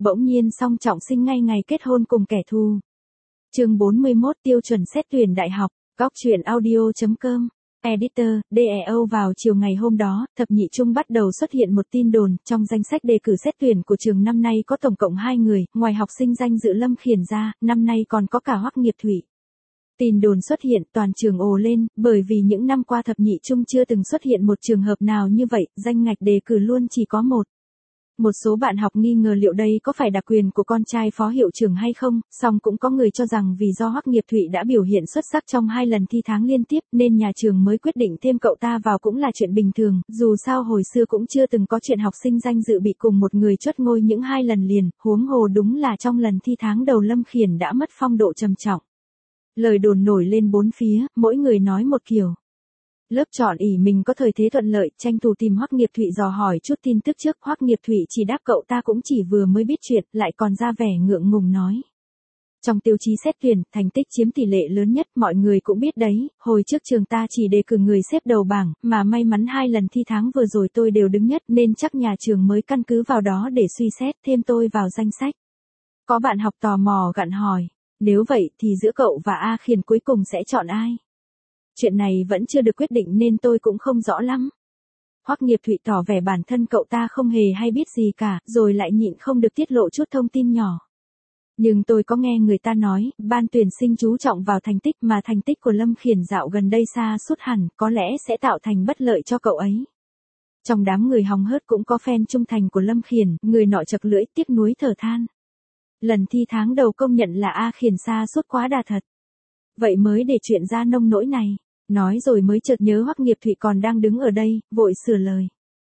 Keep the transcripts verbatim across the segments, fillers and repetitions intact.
bỗng nhiên song trọng sinh ngay ngày kết hôn cùng kẻ thù. Chương bốn mươi mốt tiêu chuẩn xét tuyển đại học, góc truyện audio chấm com. Editor, đê e o vào chiều ngày hôm đó, thập nhị trung bắt đầu xuất hiện một tin đồn, trong danh sách đề cử xét tuyển của trường năm nay có tổng cộng hai người, ngoài học sinh danh dự Lâm Khiển ra, năm nay còn có cả Hoắc Nghiệp Thụy. Tin đồn xuất hiện, toàn trường ồ lên, bởi vì những năm qua thập nhị trung chưa từng xuất hiện một trường hợp nào như vậy, danh ngạch đề cử luôn chỉ có một. Một số bạn học nghi ngờ liệu đây có phải đặc quyền của con trai phó hiệu trưởng hay không, song cũng có người cho rằng vì do Hoắc Nghiệp Thụy đã biểu hiện xuất sắc trong hai lần thi tháng liên tiếp nên nhà trường mới quyết định thêm cậu ta vào cũng là chuyện bình thường, dù sao hồi xưa cũng chưa từng có chuyện học sinh danh dự bị cùng một người chốt ngôi những hai lần liền, huống hồ đúng là trong lần thi tháng đầu Lâm Khiển đã mất phong độ trầm trọng. Lời đồn nổi lên bốn phía, mỗi người nói một kiểu. Lớp chọn ỷ mình có thời thế thuận lợi, tranh thủ tìm Hoắc Nghiệp Thụy dò hỏi chút tin tức trước, Hoắc Nghiệp Thụy chỉ đáp cậu ta cũng chỉ vừa mới biết chuyện, lại còn ra vẻ ngượng ngùng nói. Trong tiêu chí xét tuyển, thành tích chiếm tỷ lệ lớn nhất, mọi người cũng biết đấy, hồi trước trường ta chỉ đề cử người xếp đầu bảng, mà may mắn hai lần thi tháng vừa rồi tôi đều đứng nhất nên chắc nhà trường mới căn cứ vào đó để suy xét thêm tôi vào danh sách. Có bạn học tò mò gặn hỏi, nếu vậy thì giữa cậu và A Khiển cuối cùng sẽ chọn ai? Chuyện này vẫn chưa được quyết định nên tôi cũng không rõ lắm. Hoắc Nghiệp Thụy tỏ vẻ bản thân cậu ta không hề hay biết gì cả, rồi lại nhịn không được tiết lộ chút thông tin nhỏ. Nhưng tôi có nghe người ta nói, ban tuyển sinh chú trọng vào thành tích mà thành tích của Lâm Khiển dạo gần đây sa sút hẳn, có lẽ sẽ tạo thành bất lợi cho cậu ấy. Trong đám người hóng hớt cũng có fan trung thành của Lâm Khiển, người nọ chật lưỡi tiếc nuối thở than. Lần thi tháng đầu công nhận là A Khiển sa sút quá đà thật. Vậy mới để chuyện ra nông nỗi này. Nói rồi mới chợt nhớ Hoắc Nghiệp Thụy còn đang đứng ở đây, vội sửa lời.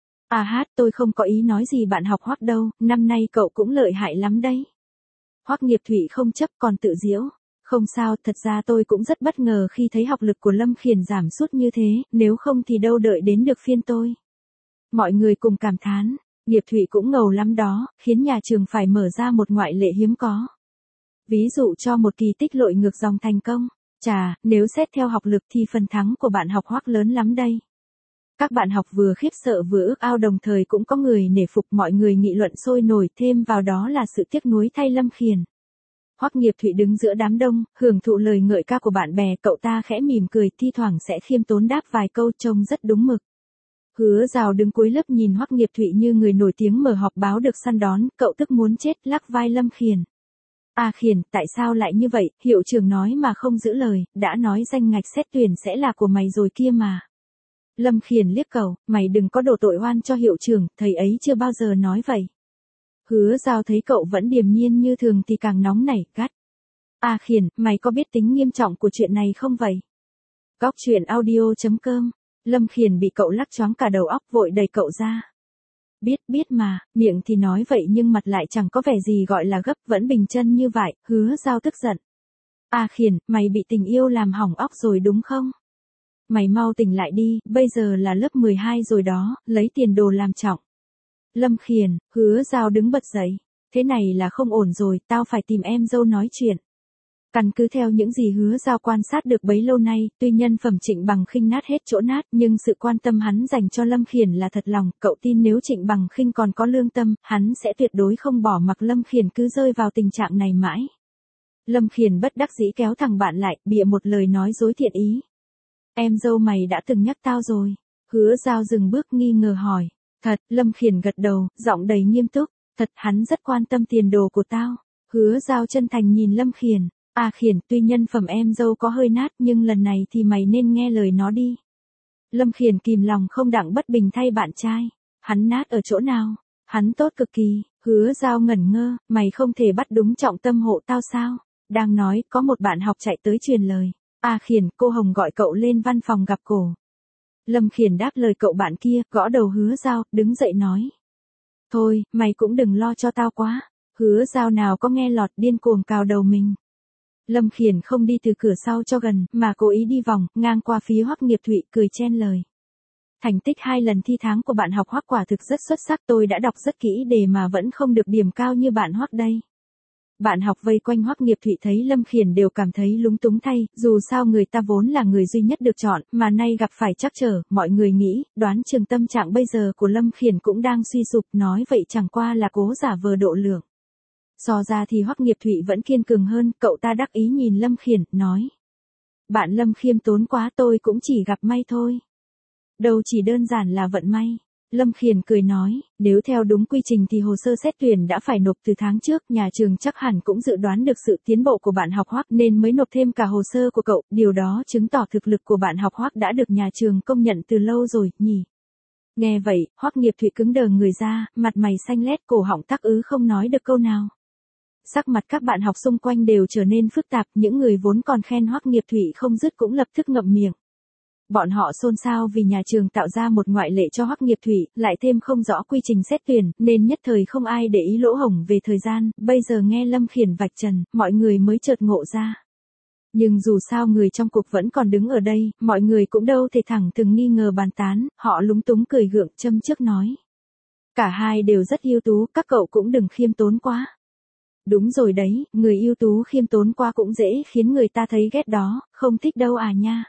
À hát, tôi không có ý nói gì bạn học Hoắc đâu, năm nay cậu cũng lợi hại lắm đấy. Hoắc Nghiệp Thụy không chấp còn tự giễu. Không sao, thật ra tôi cũng rất bất ngờ khi thấy học lực của Lâm Khiển giảm sút như thế, nếu không thì đâu đợi đến được phiên tôi. Mọi người cùng cảm thán, Nghiệp Thụy cũng ngầu lắm đó, khiến nhà trường phải mở ra một ngoại lệ hiếm có. Ví dụ cho một kỳ tích lội ngược dòng thành công. Chà, nếu xét theo học lực thì phần thắng của bạn học Hoắc lớn lắm đây. Các bạn học vừa khiếp sợ vừa ước ao đồng thời cũng có người nể phục, mọi người nghị luận sôi nổi, thêm vào đó là sự tiếc nuối thay Lâm Khiển. Hoắc Nghiệp Thụy đứng giữa đám đông, hưởng thụ lời ngợi ca của bạn bè, cậu ta khẽ mỉm cười, thi thoảng sẽ khiêm tốn đáp vài câu trông rất đúng mực. Hứa Dào đứng cuối lớp nhìn Hoắc Nghiệp Thụy như người nổi tiếng mở họp báo được săn đón, cậu tức muốn chết, lắc vai Lâm Khiển. A Khiển, tại sao lại như vậy, hiệu trưởng nói mà không giữ lời, đã nói danh ngạch xét tuyển sẽ là của mày rồi kia mà. Lâm Khiển liếc cậu, mày đừng có đổ tội oan cho hiệu trưởng, thầy ấy chưa bao giờ nói vậy. Hứa Dao thấy cậu vẫn điềm nhiên như thường thì càng nóng nảy, gắt. A Khiển, mày có biết tính nghiêm trọng của chuyện này không vậy? Góc truyện audio chấm com. Lâm Khiển bị cậu lắc choáng cả đầu óc, vội đẩy cậu ra. Biết, biết mà, miệng thì nói vậy nhưng mặt lại chẳng có vẻ gì gọi là gấp, vẫn bình chân như vậy. Hứa Dao tức giận. A Khiển, mày bị tình yêu làm hỏng óc rồi đúng không? Mày mau tỉnh lại đi, bây giờ là lớp mười hai rồi đó, lấy tiền đồ làm trọng. Lâm Khiển, Hứa Dao đứng bật dậy. Thế này là không ổn rồi, tao phải tìm em dâu nói chuyện. Căn cứ theo những gì Hứa Dao quan sát được bấy lâu nay, tuy nhân phẩm Trịnh Bằng Khinh nát hết chỗ nát, nhưng sự quan tâm hắn dành cho Lâm Khiển là thật lòng, cậu tin nếu Trịnh Bằng Khinh còn có lương tâm, hắn sẽ tuyệt đối không bỏ mặc Lâm Khiển cứ rơi vào tình trạng này mãi. Lâm Khiển bất đắc dĩ kéo thằng bạn lại, bịa một lời nói dối thiện ý. Em dâu mày đã từng nhắc tao rồi. Hứa Dao dừng bước nghi ngờ hỏi. Thật, Lâm Khiển gật đầu, giọng đầy nghiêm túc. Thật, hắn rất quan tâm tiền đồ của tao. Hứa Dao chân thành nhìn Lâm Khiển. A Khiển, tuy nhân phẩm em dâu có hơi nát nhưng lần này thì mày nên nghe lời nó đi. Lâm Khiển kìm lòng không đặng bất bình thay bạn trai. Hắn nát ở chỗ nào? Hắn tốt cực kỳ. Hứa Dao ngẩn ngơ, mày không thể bắt đúng trọng tâm hộ tao sao? Đang nói, có một bạn học chạy tới truyền lời. A Khiển, cô Hồng gọi cậu lên văn phòng gặp cổ. Lâm Khiển đáp lời cậu bạn kia, gõ đầu Hứa Dao, đứng dậy nói. Thôi, mày cũng đừng lo cho tao quá. Hứa Dao nào có nghe lọt, điên cuồng cào đầu mình. Lâm Khiển không đi từ cửa sau cho gần, mà cố ý đi vòng, ngang qua phía Hoắc Nghiệp Thụy, cười chen lời. Thành tích hai lần thi tháng của bạn học Hoắc quả thực rất xuất sắc, tôi đã đọc rất kỹ đề mà vẫn không được điểm cao như bạn Hoắc đây. Bạn học vây quanh Hoắc Nghiệp Thụy thấy Lâm Khiển đều cảm thấy lúng túng thay, dù sao người ta vốn là người duy nhất được chọn, mà nay gặp phải trắc trở, mọi người nghĩ, đoán chừng tâm trạng bây giờ của Lâm Khiển cũng đang suy sụp, nói vậy chẳng qua là cố giả vờ độ lượng. So ra thì Hoắc Nghiệp Thụy vẫn kiên cường hơn, cậu ta đắc ý nhìn Lâm Khiển, nói. Bạn Lâm khiêm tốn quá, tôi cũng chỉ gặp may thôi. Đâu chỉ đơn giản là vận may. Lâm Khiển cười nói, nếu theo đúng quy trình thì hồ sơ xét tuyển đã phải nộp từ tháng trước, nhà trường chắc hẳn cũng dự đoán được sự tiến bộ của bạn học Hoắc nên mới nộp thêm cả hồ sơ của cậu, điều đó chứng tỏ thực lực của bạn học Hoắc đã được nhà trường công nhận từ lâu rồi, nhỉ. Nghe vậy, Hoắc Nghiệp Thụy cứng đờ người ra, mặt mày xanh lét, cổ họng tắc ứ không nói được câu nào. Sắc mặt các bạn học xung quanh đều trở nên phức tạp, những người vốn còn khen Hoắc Nghiệp Thụy không dứt cũng lập tức ngậm miệng. Bọn họ xôn xao vì nhà trường tạo ra một ngoại lệ cho Hoắc Nghiệp Thụy, lại thêm không rõ quy trình xét tuyển, nên nhất thời không ai để ý lỗ hổng về thời gian, bây giờ nghe Lâm Khiển vạch trần, mọi người mới chợt ngộ ra. Nhưng dù sao người trong cuộc vẫn còn đứng ở đây, mọi người cũng đâu thể thẳng thừng nghi ngờ bàn tán, họ lúng túng cười gượng châm chước nói. Cả hai đều rất ưu tú, các cậu cũng đừng khiêm tốn quá. Đúng rồi đấy, người ưu tú khiêm tốn quá cũng dễ khiến người ta thấy ghét đó, không thích đâu à nha.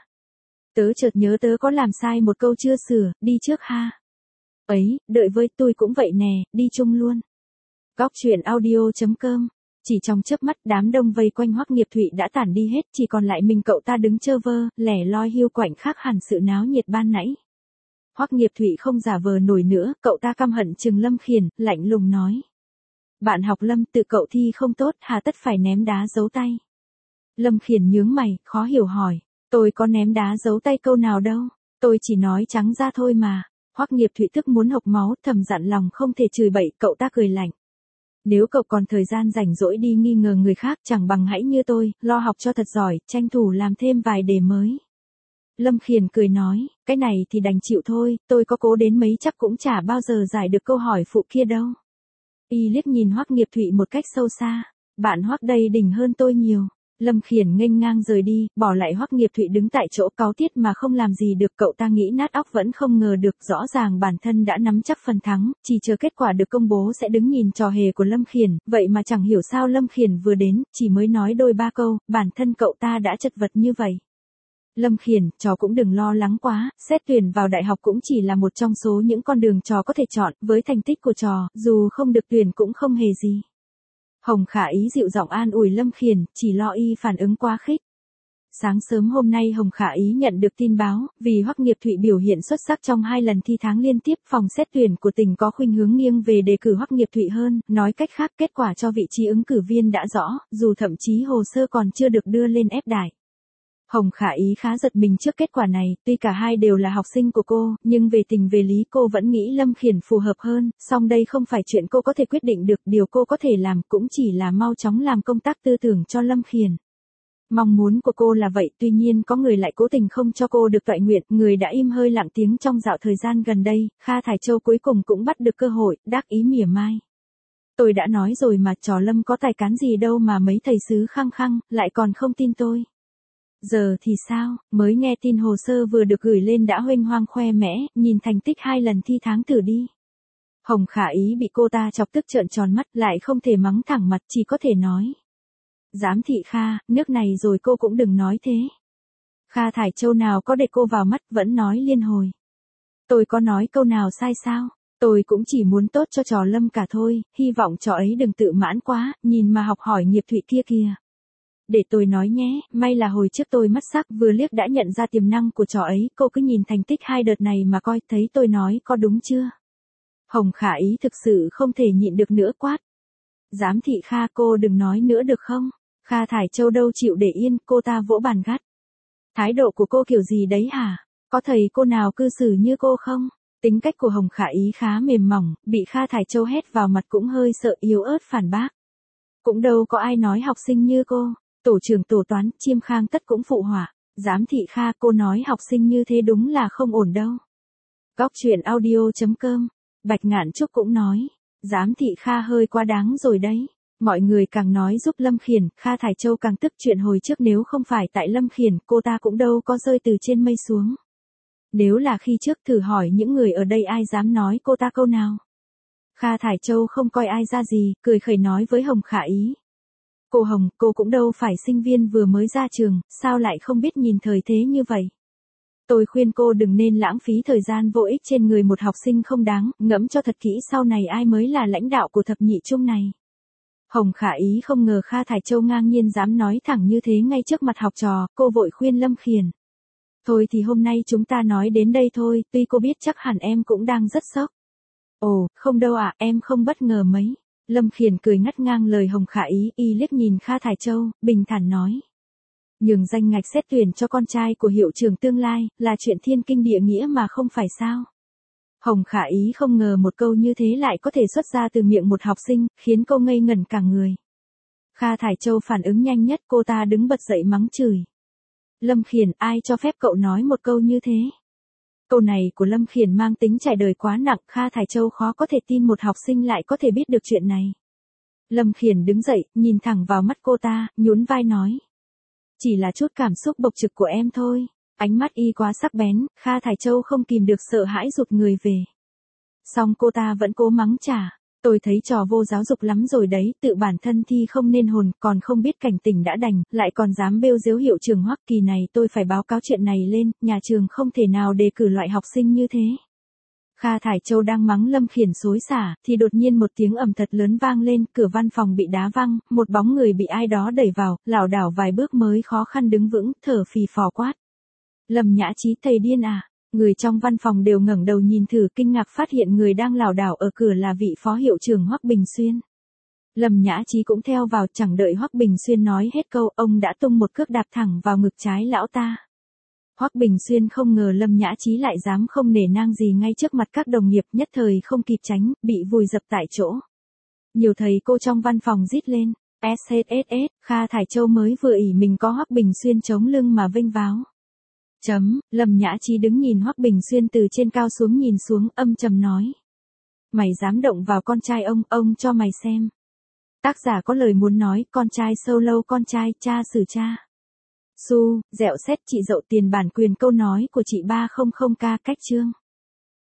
Tớ chợt nhớ tớ có làm sai một câu chưa sửa, đi trước ha. Ấy, đợi với tôi cũng vậy nè, đi chung luôn. Góc truyện audio chấm com. Chỉ trong chớp mắt đám đông vây quanh Hoắc Nghiệp Thụy đã tản đi hết, chỉ còn lại mình cậu ta đứng chơ vơ, lẻ loi hiu quạnh khác hẳn sự náo nhiệt ban nãy. Hoắc Nghiệp Thụy không giả vờ nổi nữa, cậu ta căm hận trừng Lâm Khiển, lạnh lùng nói. Bạn học Lâm, tự cậu thi không tốt, hà tất phải ném đá giấu tay. Lâm Khiển nhướng mày, khó hiểu hỏi. Tôi có ném đá giấu tay câu nào đâu, tôi chỉ nói trắng ra thôi mà. Hoắc Nghiệp Thụy tức muốn hộc máu, thầm dặn lòng không thể chửi bậy, cậu ta cười lạnh. Nếu cậu còn thời gian rảnh rỗi đi nghi ngờ người khác, chẳng bằng hãy như tôi, lo học cho thật giỏi, tranh thủ làm thêm vài đề mới. Lâm Khiển cười nói, cái này thì đành chịu thôi, tôi có cố đến mấy chắc cũng chả bao giờ giải được câu hỏi phụ kia đâu. Y liếc nhìn Hoắc Nghiệp Thụy một cách sâu xa, bạn Hoắc đây đỉnh hơn tôi nhiều. Lâm Khiển nghênh ngang rời đi, bỏ lại Hoắc Nghiệp Thụy đứng tại chỗ cáu tiết mà không làm gì được, cậu ta nghĩ nát óc vẫn không ngờ được, rõ ràng bản thân đã nắm chắc phần thắng, chỉ chờ kết quả được công bố sẽ đứng nhìn trò hề của Lâm Khiển, vậy mà chẳng hiểu sao Lâm Khiển vừa đến, chỉ mới nói đôi ba câu, bản thân cậu ta đã chật vật như vậy. Lâm Khiển, trò cũng đừng lo lắng quá, xét tuyển vào đại học cũng chỉ là một trong số những con đường trò có thể chọn, với thành tích của trò, dù không được tuyển cũng không hề gì. Hồng Khả Ý dịu giọng an ủi Lâm Khiển, chỉ lo y phản ứng quá khích. Sáng sớm hôm nay Hồng Khả Ý nhận được tin báo, vì Hoắc Nghiệp Thụy biểu hiện xuất sắc trong hai lần thi tháng liên tiếp, phòng xét tuyển của tỉnh có khuynh hướng nghiêng về đề cử Hoắc Nghiệp Thụy hơn, nói cách khác kết quả cho vị trí ứng cử viên đã rõ, dù thậm chí hồ sơ còn chưa được đưa lên ép đài. Hồng Khả Ý khá giật mình trước kết quả này, tuy cả hai đều là học sinh của cô, nhưng về tình về lý cô vẫn nghĩ Lâm Khiển phù hợp hơn, song đây không phải chuyện cô có thể quyết định được, điều cô có thể làm cũng chỉ là mau chóng làm công tác tư tưởng cho Lâm Khiển. Mong muốn của cô là vậy, tuy nhiên có người lại cố tình không cho cô được toại nguyện, người đã im hơi lặng tiếng trong dạo thời gian gần đây, Kha Thải Châu cuối cùng cũng bắt được cơ hội, đắc ý mỉa mai. Tôi đã nói rồi mà, trò Lâm có tài cán gì đâu mà mấy thầy xứ khăng khăng, lại còn không tin tôi. Giờ thì sao, mới nghe tin hồ sơ vừa được gửi lên đã huênh hoang khoe mẽ, nhìn thành tích hai lần thi tháng thử đi. Hồng Khả Ý bị cô ta chọc tức trợn tròn mắt, lại không thể mắng thẳng mặt, chỉ có thể nói. Giám thị Kha, nước này rồi cô cũng đừng nói thế. Kha Thải Châu nào có để cô vào mắt, vẫn nói liên hồi. Tôi có nói câu nào sai sao, tôi cũng chỉ muốn tốt cho trò Lâm cả thôi, hy vọng trò ấy đừng tự mãn quá, nhìn mà học hỏi Nghiệp Thụy kia kìa. Để tôi nói nhé, may là hồi trước tôi mắt sắc vừa liếc đã nhận ra tiềm năng của trò ấy, cô cứ nhìn thành tích hai đợt này mà coi, thấy tôi nói có đúng chưa? Hồng Khả Ý thực sự không thể nhịn được nữa quát. Giám thị Kha, cô đừng nói nữa được không? Kha Thải Châu đâu chịu để yên, cô ta vỗ bàn gắt. Thái độ của cô kiểu gì đấy hả? Có thầy cô nào cư xử như cô không? Tính cách của Hồng Khả Ý khá mềm mỏng, bị Kha Thải Châu hét vào mặt cũng hơi sợ, yếu ớt phản bác. Cũng đâu có ai nói học sinh như cô. Tổ trưởng tổ toán, Chiêm Khang tất cũng phụ họa. Giám thị Kha, cô nói học sinh như thế đúng là không ổn đâu. Góc truyện audio chấm com. Bạch Ngạn Trúc cũng nói. Giám thị Kha hơi quá đáng rồi đấy. Mọi người càng nói giúp Lâm Khiển, Kha Thải Châu càng tức, chuyện hồi trước nếu không phải tại Lâm Khiển, cô ta cũng đâu có rơi từ trên mây xuống. Nếu là khi trước thử hỏi những người ở đây ai dám nói cô ta câu nào. Kha Thải Châu không coi ai ra gì, cười khẩy nói với Hồng Khả Ý. Cô Hồng, cô cũng đâu phải sinh viên vừa mới ra trường, sao lại không biết nhìn thời thế như vậy? Tôi khuyên cô đừng nên lãng phí thời gian vô ích trên người một học sinh không đáng, ngẫm cho thật kỹ sau này ai mới là lãnh đạo của thập nhị trung này. Hồng Khả Ý không ngờ Kha Thải Châu ngang nhiên dám nói thẳng như thế ngay trước mặt học trò, cô vội khuyên Lâm Khiển. Thôi thì hôm nay chúng ta nói đến đây thôi, tuy cô biết chắc hẳn em cũng đang rất sốc. Ồ, không đâu ạ, em không bất ngờ mấy. Lâm Khiển cười ngắt ngang lời Hồng Khả Ý, y liếc nhìn Kha Thải Châu, bình thản nói. Nhường danh ngạch xét tuyển cho con trai của hiệu trưởng tương lai, là chuyện thiên kinh địa nghĩa mà không phải sao. Hồng Khả Ý không ngờ một câu như thế lại có thể xuất ra từ miệng một học sinh, khiến cô ngây ngẩn cả người. Kha Thải Châu phản ứng nhanh nhất, cô ta đứng bật dậy mắng chửi. Lâm Khiển, ai cho phép cậu nói một câu như thế? Câu này của Lâm Khiển mang tính trải đời quá nặng, Kha Thải Châu khó có thể tin một học sinh lại có thể biết được chuyện này. Lâm Khiển đứng dậy, nhìn thẳng vào mắt cô ta, nhún vai nói. Chỉ là chút cảm xúc bộc trực của em thôi. Ánh mắt y quá sắc bén, Kha Thải Châu không kìm được sợ hãi rụt người về. Xong cô ta vẫn cố mắng trả. Tôi thấy trò vô giáo dục lắm rồi đấy, tự bản thân thi không nên hồn, còn không biết cảnh tỉnh đã đành, lại còn dám bêu dếu hiệu trưởng Hoắc Kỳ này, tôi phải báo cáo chuyện này lên, nhà trường không thể nào đề cử loại học sinh như thế. Kha Thải Châu đang mắng Lâm Khiển xối xả, thì đột nhiên một tiếng ầm thật lớn vang lên, cửa văn phòng bị đá văng, một bóng người bị ai đó đẩy vào, lảo đảo vài bước mới khó khăn đứng vững, thở phì phò quát. Lâm Nhã Chí, thầy điên à? Người trong văn phòng đều ngẩng đầu nhìn thử, kinh ngạc phát hiện người đang lảo đảo ở cửa là vị phó hiệu trưởng Hoắc Bình Xuyên. Lâm Nhã Chí cũng theo vào, chẳng đợi Hoắc Bình Xuyên nói hết câu, ông đã tung một cước đạp thẳng vào ngực trái lão ta. Hoắc Bình Xuyên không ngờ Lâm Nhã Chí lại dám không nể nang gì ngay trước mặt các đồng nghiệp, nhất thời không kịp tránh, bị vùi dập tại chỗ. Nhiều thầy cô trong văn phòng rít lên, ét ét ét ét, Kha Thải Châu mới vừa ỷ mình có Hoắc Bình Xuyên chống lưng mà vênh váo. Chấm, Lâm Nhã Chí đứng nhìn Hoắc Bình Xuyên từ trên cao xuống nhìn xuống, âm trầm nói. Mày dám động vào con trai ông, ông cho mày xem. Tác giả có lời muốn nói, con trai solo con trai, cha xử cha. Su, dẹo xét chị dậu tiền bản quyền câu nói của chị ba trăm k cách chương.